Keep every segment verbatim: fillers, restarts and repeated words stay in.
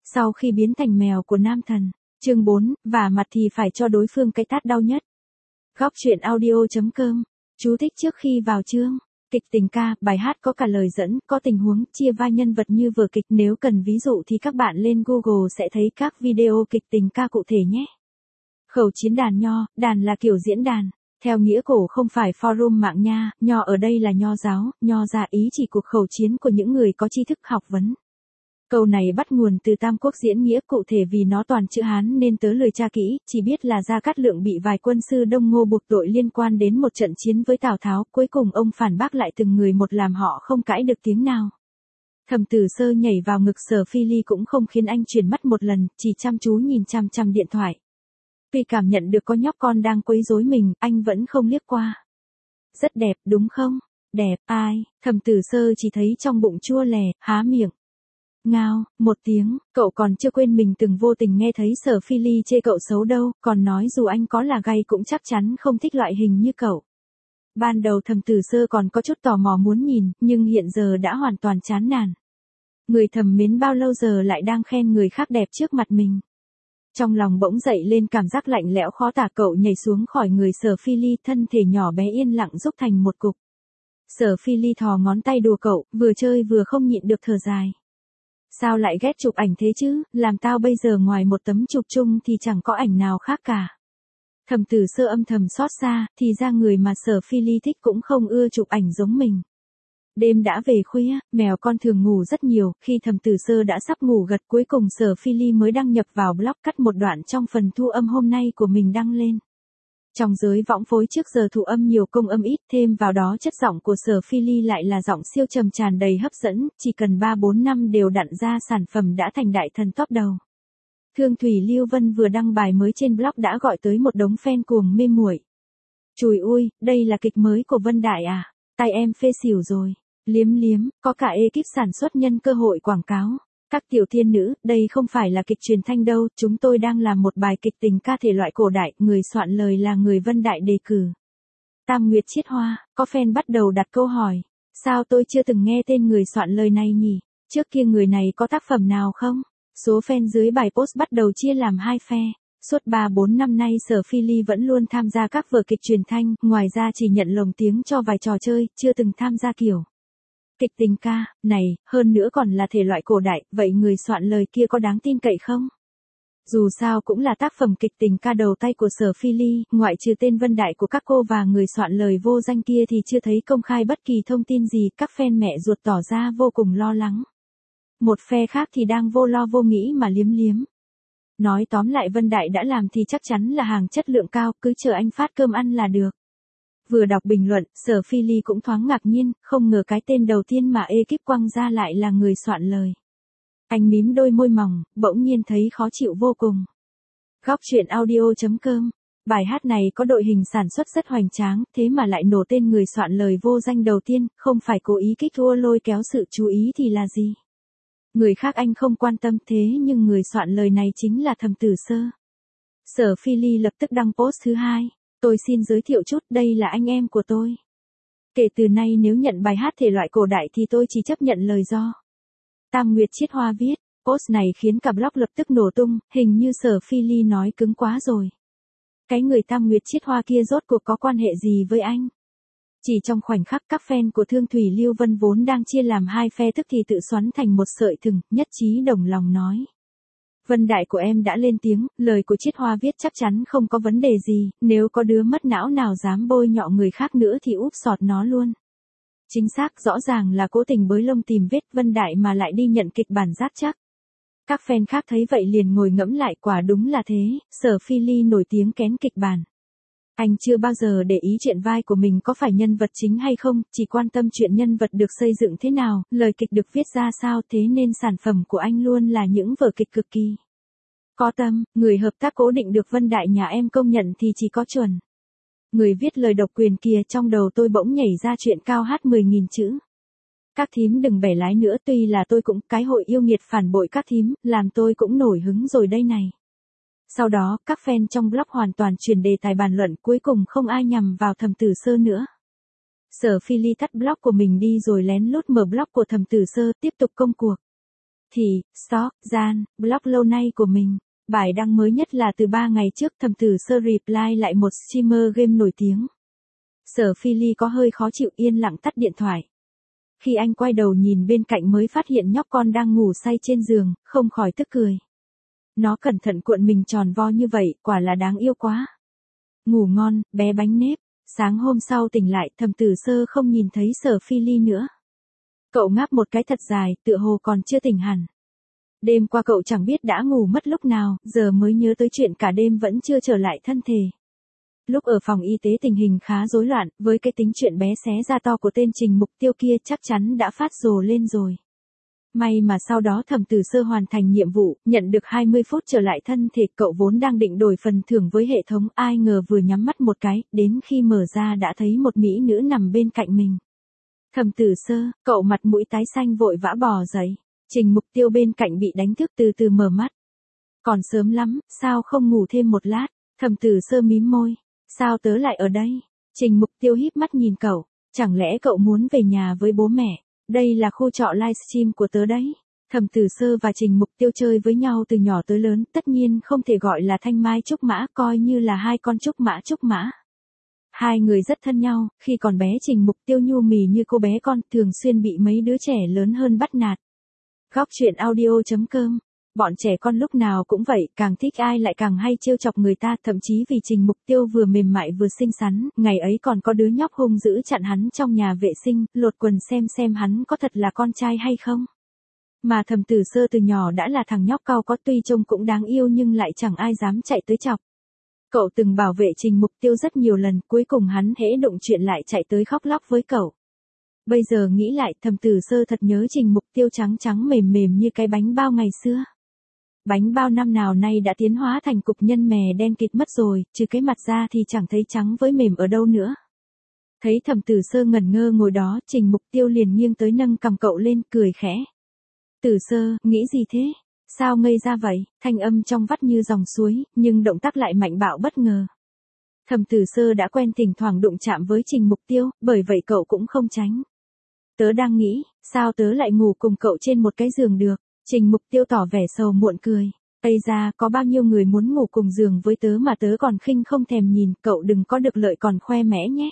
Sau khi biến thành mèo của nam thần. Chương bốn, vả mặt thì phải cho đối phương cái tát đau nhất. Góc truyện audio chấm com. Chú thích trước khi vào chương. Kịch tình ca, bài hát có cả lời dẫn, có tình huống, chia vai nhân vật như vở kịch. Nếu cần ví dụ thì các bạn lên Google sẽ thấy các video kịch tình ca cụ thể nhé. Khẩu chiến đàn nho, đàn là kiểu diễn đàn. Theo nghĩa cổ không phải forum mạng nha, nho ở đây là nho giáo, nho ra ý chỉ cuộc khẩu chiến của những người có tri thức học vấn. Câu này bắt nguồn từ Tam Quốc diễn nghĩa, cụ thể vì nó toàn chữ Hán nên tớ lười tra kỹ, chỉ biết là Gia Cát Lượng bị vài quân sư Đông Ngô buộc tội liên quan đến một trận chiến với Tào Tháo, cuối cùng ông phản bác lại từng người một làm họ không cãi được tiếng nào. Thẩm Tử Sơ nhảy vào ngực Sở Phi Ly cũng không khiến anh chuyển mắt một lần, chỉ chăm chú nhìn chăm chăm điện thoại. Tuy cảm nhận được có nhóc con đang quấy rối mình, anh vẫn không liếc qua. Rất đẹp, đúng không? Đẹp, ai? Thẩm Tử Sơ chỉ thấy trong bụng chua lè, há miệng. Ngao, một tiếng, cậu còn chưa quên mình từng vô tình nghe thấy Sở Phi Ly chê cậu xấu đâu, còn nói dù anh có là gay cũng chắc chắn không thích loại hình như cậu. Ban đầu Thẩm Tử Sơ còn có chút tò mò muốn nhìn, nhưng hiện giờ đã hoàn toàn chán nản. Người thầm mến bao lâu giờ lại đang khen người khác đẹp trước mặt mình. Trong lòng bỗng dậy lên cảm giác lạnh lẽo khó tả, cậu nhảy xuống khỏi người Sở Phi Ly, thân thể nhỏ bé yên lặng rúc thành một cục. Sở Phi Ly thò ngón tay đùa cậu, vừa chơi vừa không nhịn được thở dài. Sao lại ghét chụp ảnh thế chứ, làm tao bây giờ ngoài một tấm chụp chung thì chẳng có ảnh nào khác cả. Thẩm Tử Sơ âm thầm xót xa, thì ra người mà Sở Phi Ly thích cũng không ưa chụp ảnh giống mình. Đêm đã về khuya, mèo con thường ngủ rất nhiều, khi Thẩm Tử Sơ đã sắp ngủ gật cuối cùng Sở Phi Ly mới đăng nhập vào blog cắt một đoạn trong phần thu âm hôm nay của mình đăng lên. Trong giới võng phối trước giờ thu âm nhiều công âm ít, thêm vào đó chất giọng của Sở Phi Ly lại là giọng siêu trầm tràn đầy hấp dẫn, chỉ cần ba bốn năm đều đặn ra sản phẩm đã thành đại thần top đầu. Thương Thủy Lưu Vân vừa đăng bài mới trên blog đã gọi tới một đống fan cuồng mê muội. Chùi ui, đây là kịch mới của Vân Đại à? Tay em phê xỉu rồi. Liếm liếm, có cả ekip sản xuất nhân cơ hội quảng cáo. Các tiểu thiên nữ, đây không phải là kịch truyền thanh đâu, chúng tôi đang làm một bài kịch tình ca thể loại cổ đại, người soạn lời là người Vân Đại đề cử. Tam Nguyệt Chiết Hoa, có fan bắt đầu đặt câu hỏi, sao tôi chưa từng nghe tên người soạn lời này nhỉ? Trước kia người này có tác phẩm nào không? Số fan dưới bài post bắt đầu chia làm hai phe. Suốt ba bốn năm nay Sở Phi Ly vẫn luôn tham gia các vở kịch truyền thanh, ngoài ra chỉ nhận lồng tiếng cho vài trò chơi, chưa từng tham gia kiểu kịch tình ca, này, hơn nữa còn là thể loại cổ đại, vậy người soạn lời kia có đáng tin cậy không? Dù sao cũng là tác phẩm kịch tình ca đầu tay của Sở Phi Ly, ngoại trừ tên Vân Đại của các cô và người soạn lời vô danh kia thì chưa thấy công khai bất kỳ thông tin gì, các fan mẹ ruột tỏ ra vô cùng lo lắng. Một phe khác thì đang vô lo vô nghĩ mà liếm liếm. Nói tóm lại Vân Đại đã làm thì chắc chắn là hàng chất lượng cao, cứ chờ anh phát cơm ăn là được. Vừa đọc bình luận, Sở Phi Ly cũng thoáng ngạc nhiên, không ngờ cái tên đầu tiên mà ekip quăng ra lại là người soạn lời. Anh mím đôi môi mỏng, bỗng nhiên thấy khó chịu vô cùng. Góc truyện audio chấm com. Bài hát này có đội hình sản xuất rất hoành tráng, thế mà lại nổ tên người soạn lời vô danh đầu tiên, không phải cố ý kích thua lôi kéo sự chú ý thì là gì? Người khác anh không quan tâm, thế nhưng người soạn lời này chính là Thẩm Tử Sơ. Sở Phi Ly lập tức đăng post thứ hai. Tôi xin giới thiệu chút, đây là anh em của tôi. Kể từ nay nếu nhận bài hát thể loại cổ đại thì tôi chỉ chấp nhận lời do Tam Nguyệt Chiết Hoa viết. Post này khiến cả blog lập tức nổ tung, hình như Sở Phi Ly nói cứng quá rồi. Cái người Tam Nguyệt Chiết Hoa kia rốt cuộc có quan hệ gì với anh? Chỉ trong khoảnh khắc các fan của Thương Thủy Lưu Vân vốn đang chia làm hai phe tức thì tự xoắn thành một sợi thừng, nhất trí đồng lòng nói. Vân Đại của em đã lên tiếng, lời của Chiết Hoa viết chắc chắn không có vấn đề gì, nếu có đứa mất não nào dám bôi nhọ người khác nữa thì úp sọt nó luôn. Chính xác, rõ ràng là cố tình bới lông tìm vết, Vân Đại mà lại đi nhận kịch bản rác chắc. Các fan khác thấy vậy liền ngồi ngẫm lại, quả đúng là thế, Sở Phi Ly nổi tiếng kén kịch bản. Anh chưa bao giờ để ý chuyện vai của mình có phải nhân vật chính hay không, chỉ quan tâm chuyện nhân vật được xây dựng thế nào, lời kịch được viết ra sao, thế nên sản phẩm của anh luôn là những vở kịch cực kỳ có tâm. Người hợp tác cố định được Vân Đại nhà em công nhận thì chỉ có Chuẩn. Người viết lời độc quyền kia, trong đầu tôi bỗng nhảy ra chuyện cao hát mười nghìn chữ. Các thím đừng bẻ lái nữa, tuy là tôi cũng cái hội yêu nghiệt phản bội các thím, làm tôi cũng nổi hứng rồi đây này. Sau đó, các fan trong blog hoàn toàn chuyển đề tài bàn luận, cuối cùng không ai nhằm vào Thẩm Tử Sơ nữa. Sở Phi Ly tắt blog của mình đi rồi lén lút mở blog của Thẩm Tử Sơ, tiếp tục công cuộc. thì, stock, gian, blog lâu nay của mình. Bài đăng mới nhất là từ ba ngày trước, Thẩm Tử Sơ reply lại một streamer game nổi tiếng. Sở Phi Ly có hơi khó chịu, yên lặng tắt điện thoại. Khi anh quay đầu nhìn bên cạnh mới phát hiện nhóc con đang ngủ say trên giường, không khỏi tức cười. Nó cẩn thận cuộn mình tròn vo như vậy, quả là đáng yêu quá. Ngủ ngon, bé bánh nếp. Sáng hôm sau tỉnh lại, Thẩm Tử Sơ không nhìn thấy Sở Phi Ly nữa. Cậu ngáp một cái thật dài, tựa hồ còn chưa tỉnh hẳn. Đêm qua cậu chẳng biết đã ngủ mất lúc nào, giờ mới nhớ tới chuyện cả đêm vẫn chưa trở lại thân thể. Lúc ở phòng y tế tình hình khá rối loạn, với cái tính chuyện bé xé ra to của tên Trình Mục Tiêu kia chắc chắn đã phát rồ lên rồi. May mà sau đó Thẩm Tử Sơ hoàn thành nhiệm vụ, nhận được hai mươi phút trở lại thân thể, cậu vốn đang định đổi phần thưởng với hệ thống, ai ngờ vừa nhắm mắt một cái, đến khi mở ra đã thấy một mỹ nữ nằm bên cạnh mình. Thẩm Tử Sơ, cậu mặt mũi tái xanh vội vã bò dậy. Trình Mục Tiêu bên cạnh bị đánh thức từ từ mở mắt. Còn sớm lắm, sao không ngủ thêm một lát? Thẩm Tử Sơ mím môi. Sao tớ lại ở đây? Trình Mục Tiêu híp mắt nhìn cậu. Chẳng lẽ cậu muốn về nhà với bố mẹ? Đây là khu trọ livestream của tớ đấy. Thẩm Tử Sơ và Trình Mục Tiêu chơi với nhau từ nhỏ tới lớn, tất nhiên không thể gọi là thanh mai trúc mã, coi như là hai con trúc mã trúc mã. Hai người rất thân nhau, khi còn bé Trình Mục Tiêu nhu mì như cô bé con, thường xuyên bị mấy đứa trẻ lớn hơn bắt nạt. Góc truyện audio chấm com. Bọn trẻ con lúc nào cũng vậy, càng thích ai lại càng hay trêu chọc người ta, thậm chí vì Trình Mục Tiêu vừa mềm mại vừa xinh xắn, ngày ấy còn có đứa nhóc hung dữ chặn hắn trong nhà vệ sinh, lột quần xem xem hắn có thật là con trai hay không. Mà Thẩm Tử Sơ từ nhỏ đã là thằng nhóc cao có, tuy trông cũng đáng yêu nhưng lại chẳng ai dám chạy tới chọc. Cậu từng bảo vệ Trình Mục Tiêu rất nhiều lần, cuối cùng hắn hễ đụng chuyện lại chạy tới khóc lóc với cậu. Bây giờ nghĩ lại, Thẩm Tử Sơ thật nhớ Trình Mục Tiêu trắng trắng mềm mềm như cái bánh bao ngày xưa. Bánh bao năm nào nay đã tiến hóa thành cục nhân mè đen kịt mất rồi, trừ cái mặt ra thì chẳng thấy trắng với mềm ở đâu nữa. Thấy Thẩm Tử Sơ ngẩn ngơ ngồi đó, Trình Mục Tiêu liền nghiêng tới nâng cằm cậu lên, cười khẽ. Tử Sơ, nghĩ gì thế? Sao ngây ra vậy? Thanh âm trong vắt như dòng suối, nhưng động tác lại mạnh bạo bất ngờ. Thẩm Tử Sơ đã quen thỉnh thoảng đụng chạm với Trình Mục Tiêu, bởi vậy cậu cũng không tránh. Tớ đang nghĩ, sao tớ lại ngủ cùng cậu trên một cái giường được? Trình Mục Tiêu tỏ vẻ sầu muộn cười. Ây ra, có bao nhiêu người muốn ngủ cùng giường với tớ mà tớ còn khinh không thèm nhìn, cậu đừng có được lợi còn khoe mẽ nhé.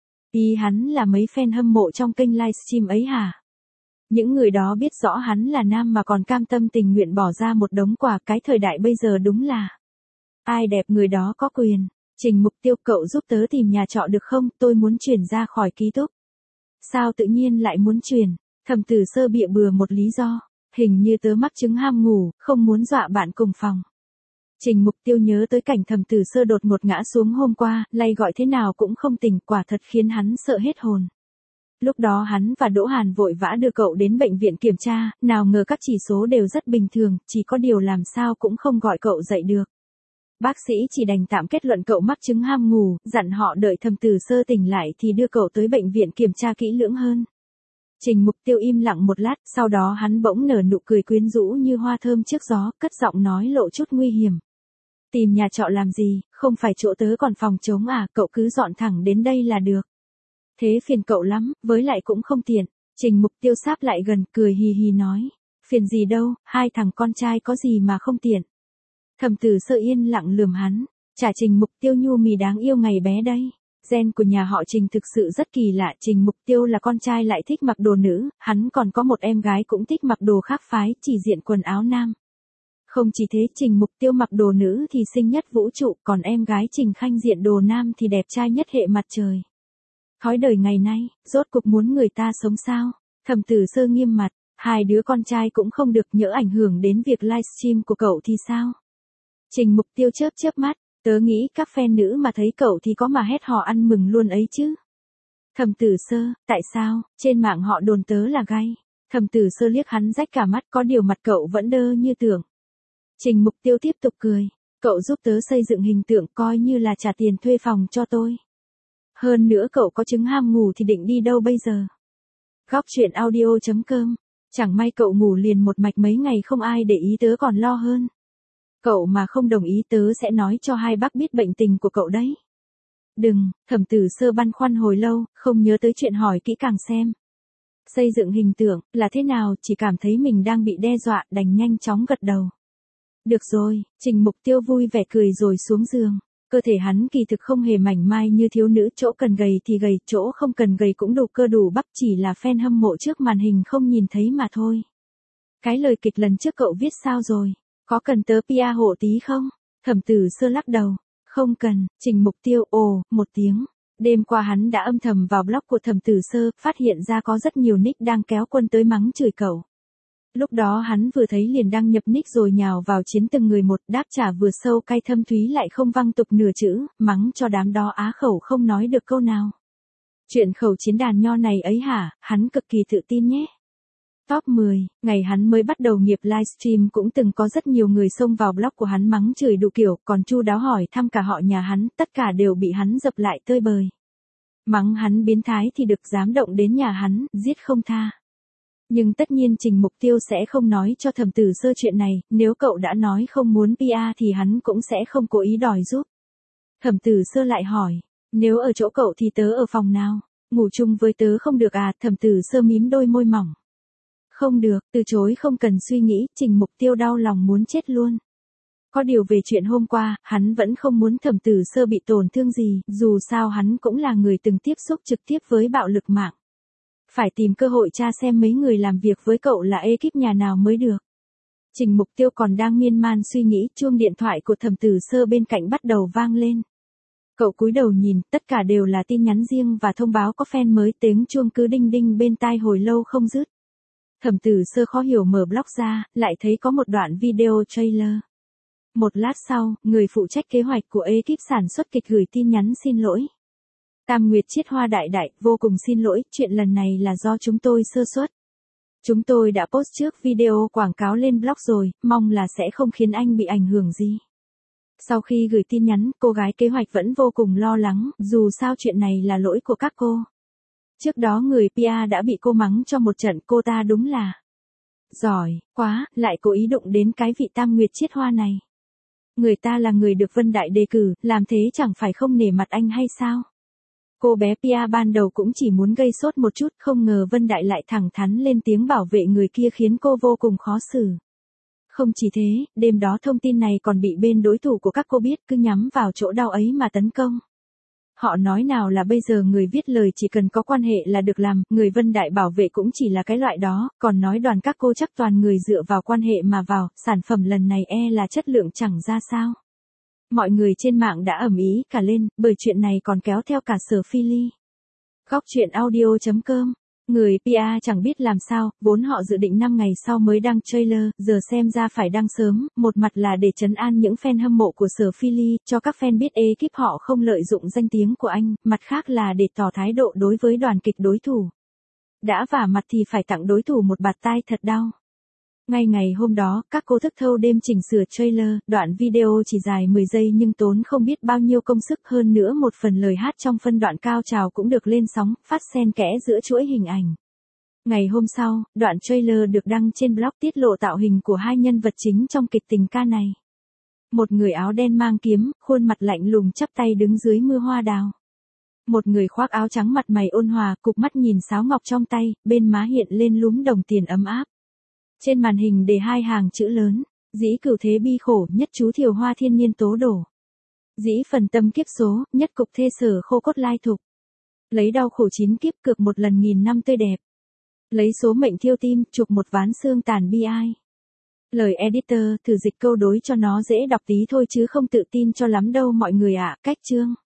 Ý hắn là mấy fan hâm mộ trong kênh livestream ấy hả? Những người đó biết rõ hắn là nam mà còn cam tâm tình nguyện bỏ ra một đống quà, cái thời đại bây giờ đúng là ai đẹp người đó có quyền. Trình Mục Tiêu, cậu giúp tớ tìm nhà trọ được không, tôi muốn chuyển ra khỏi ký túc. Sao tự nhiên lại muốn chuyển? Thẩm Tử Sơ bịa bừa một lý do. Hình như tớ mắc chứng ham ngủ, không muốn dọa bạn cùng phòng. Trình Mục Tiêu nhớ tới cảnh Thẩm Tử Sơ đột ngột ngã xuống hôm qua, lay gọi thế nào cũng không tỉnh, quả thật khiến hắn sợ hết hồn. Lúc đó hắn và Đỗ Hàn vội vã đưa cậu đến bệnh viện kiểm tra, nào ngờ các chỉ số đều rất bình thường, chỉ có điều làm sao cũng không gọi cậu dậy được. Bác sĩ chỉ đành tạm kết luận cậu mắc chứng ham ngủ, dặn họ đợi Thẩm Tử Sơ tỉnh lại thì đưa cậu tới bệnh viện kiểm tra kỹ lưỡng hơn. Trình Mục Tiêu im lặng một lát, sau đó hắn bỗng nở nụ cười quyến rũ như hoa thơm trước gió, cất giọng nói lộ chút nguy hiểm. Tìm nhà trọ làm gì, không phải chỗ tớ còn phòng trống à, cậu cứ dọn thẳng đến đây là được. Thế phiền cậu lắm, với lại cũng không tiện. Trình Mục Tiêu sáp lại gần, cười hì hì nói. Phiền gì đâu, hai thằng con trai có gì mà không tiện. Thẩm Tử Sơ yên lặng lườm hắn, trả Trình Mục Tiêu nhu mì đáng yêu ngày bé đây. Gen của nhà họ Trình thực sự rất kỳ lạ, Trình Mục Tiêu là con trai lại thích mặc đồ nữ, hắn còn có một em gái cũng thích mặc đồ khác phái, chỉ diện quần áo nam. Không chỉ thế, Trình Mục Tiêu mặc đồ nữ thì xinh nhất vũ trụ, còn em gái Trình Khanh diện đồ nam thì đẹp trai nhất hệ mặt trời. Thói đời ngày nay, rốt cục muốn người ta sống sao? Thẩm Tử Sơ nghiêm mặt, hai đứa con trai cũng không được, nhỡ ảnh hưởng đến việc livestream của cậu thì sao? Trình Mục Tiêu chớp chớp mắt, tớ nghĩ các fan nữ mà thấy cậu thì có mà hét hò ăn mừng luôn ấy chứ. Thẩm Tử Sơ, tại sao? Trên mạng họ đồn tớ là gay. Thẩm Tử Sơ liếc hắn rách cả mắt, có điều mặt cậu vẫn đơ như tưởng. Trình Mục Tiêu tiếp tục cười, cậu giúp tớ xây dựng hình tượng coi như là trả tiền thuê phòng cho tôi. Hơn nữa cậu có chứng ham ngủ thì định đi đâu bây giờ? Góc truyện audio chấm com. Chẳng may cậu ngủ liền một mạch mấy ngày không ai để ý tớ còn lo hơn. Cậu mà không đồng ý tớ sẽ nói cho hai bác biết bệnh tình của cậu đấy. Đừng, Thẩm Tử Sơ băn khoăn hồi lâu, không nhớ tới chuyện hỏi kỹ càng xem. Xây dựng hình tượng, là thế nào, chỉ cảm thấy mình đang bị đe dọa, đành nhanh chóng gật đầu. Được rồi, Trình Mục Tiêu vui vẻ cười rồi xuống giường. Cơ thể hắn kỳ thực không hề mảnh mai như thiếu nữ, chỗ cần gầy thì gầy, chỗ không cần gầy cũng đủ cơ đủ bắp, chỉ là fan hâm mộ trước màn hình không nhìn thấy mà thôi. Cái lời kịch lần trước cậu viết sao rồi? Có cần tớ pê e hộ tí không? Thẩm Tử Sơ lắc đầu. Không cần. Trình Mục Tiêu ồ, một tiếng. Đêm qua hắn đã âm thầm vào blog của Thẩm Tử Sơ, phát hiện ra có rất nhiều nick đang kéo quân tới mắng chửi cậu. Lúc đó hắn vừa thấy liền đăng nhập nick rồi nhào vào chiến từng người một, đáp trả vừa sâu cay thâm thúy lại không văng tục nửa chữ, mắng cho đám đó á khẩu không nói được câu nào. Chuyện khẩu chiến đàn nho này ấy hả, hắn cực kỳ tự tin nhé. Top mười, ngày hắn mới bắt đầu nghiệp livestream cũng từng có rất nhiều người xông vào blog của hắn mắng chửi đủ kiểu, còn chu đáo hỏi thăm cả họ nhà hắn, tất cả đều bị hắn dập lại tơi bời. Mắng hắn biến thái thì được, dám động đến nhà hắn, giết không tha. Nhưng tất nhiên Trình Mục Tiêu sẽ không nói cho Thẩm Tử Sơ chuyện này, nếu cậu đã nói không muốn pê e thì hắn cũng sẽ không cố ý đòi giúp. Thẩm Tử Sơ lại hỏi, nếu ở chỗ cậu thì tớ ở phòng nào? Ngủ chung với tớ không được à? Thẩm Tử Sơ mím đôi môi mỏng. Không được, từ chối không cần suy nghĩ, Trình Mục Tiêu đau lòng muốn chết luôn. Có điều về chuyện hôm qua, hắn vẫn không muốn Thẩm Tử Sơ bị tổn thương gì, dù sao hắn cũng là người từng tiếp xúc trực tiếp với bạo lực mạng. Phải tìm cơ hội tra xem mấy người làm việc với cậu là ekip nhà nào mới được. Trình Mục Tiêu còn đang miên man suy nghĩ, chuông điện thoại của Thẩm Tử Sơ bên cạnh bắt đầu vang lên. Cậu cúi đầu nhìn, tất cả đều là tin nhắn riêng và thông báo có fan mới, tiếng chuông cứ đinh đinh bên tai hồi lâu không dứt. Thẩm Tử Sơ khó hiểu mở blog ra, lại thấy có một đoạn video trailer. Một lát sau, người phụ trách kế hoạch của ekip sản xuất kịch gửi tin nhắn xin lỗi. Tam Nguyệt Chiết Hoa đại đại, vô cùng xin lỗi, chuyện lần này là do chúng tôi sơ suất. Chúng tôi đã post trước video quảng cáo lên blog rồi, mong là sẽ không khiến anh bị ảnh hưởng gì. Sau khi gửi tin nhắn, cô gái kế hoạch vẫn vô cùng lo lắng, dù sao chuyện này là lỗi của các cô. Trước đó người pê e đã bị cô mắng cho một trận, cô ta đúng là giỏi quá, lại cố ý đụng đến cái vị Tam Nguyệt Chiết Hoa này. Người ta là người được Vân Đại đề cử, làm thế chẳng phải không nể mặt anh hay sao? Cô bé pê e ban đầu cũng chỉ muốn gây sốt một chút, không ngờ Vân Đại lại thẳng thắn lên tiếng bảo vệ người kia khiến cô vô cùng khó xử. Không chỉ thế, đêm đó thông tin này còn bị bên đối thủ của các cô biết, cứ nhắm vào chỗ đau ấy mà tấn công. Họ nói nào là bây giờ người viết lời chỉ cần có quan hệ là được làm, người Vân Đại bảo vệ cũng chỉ là cái loại đó, còn nói đoàn các cô chắc toàn người dựa vào quan hệ mà vào, sản phẩm lần này e là chất lượng chẳng ra sao. Mọi người trên mạng đã ầm ĩ cả lên, bởi chuyện này còn kéo theo cả Sở Phi Ly. Góc chuyện audio chấm com. Người pê e chẳng biết làm sao, vốn họ dự định năm ngày sau mới đăng trailer, giờ xem ra phải đăng sớm, một mặt là để trấn an những fan hâm mộ của Sở Phi Ly, cho các fan biết ekip họ không lợi dụng danh tiếng của anh, mặt khác là để tỏ thái độ đối với đoàn kịch đối thủ. Đã vả mặt thì phải tặng đối thủ một bạt tai thật đau. Ngay ngày hôm đó, các cô thức thâu đêm chỉnh sửa trailer, đoạn video chỉ dài mười giây nhưng tốn không biết bao nhiêu công sức, hơn nữa một phần lời hát trong phân đoạn cao trào cũng được lên sóng, phát xen kẽ giữa chuỗi hình ảnh. Ngày hôm sau, đoạn trailer được đăng trên blog tiết lộ tạo hình của hai nhân vật chính trong kịch tình ca này. Một người áo đen mang kiếm, khuôn mặt lạnh lùng chắp tay đứng dưới mưa hoa đào. Một người khoác áo trắng mặt mày ôn hòa, cụp mắt nhìn sáo ngọc trong tay, bên má hiện lên lúm đồng tiền ấm áp. Trên màn hình để hai hàng chữ lớn, dĩ cửu thế bi khổ, nhất chú thiều hoa thiên nhiên tố đổ. Dĩ phần tâm kiếp số, nhất cục thê sở khô cốt lai thục. Lấy đau khổ chín kiếp cược một lần nghìn năm tươi đẹp. Lấy số mệnh thiêu tim, chụp một ván xương tàn bi ai. Lời editor, thử dịch câu đối cho nó dễ đọc tí thôi chứ không tự tin cho lắm đâu mọi người ạ. Cách chương.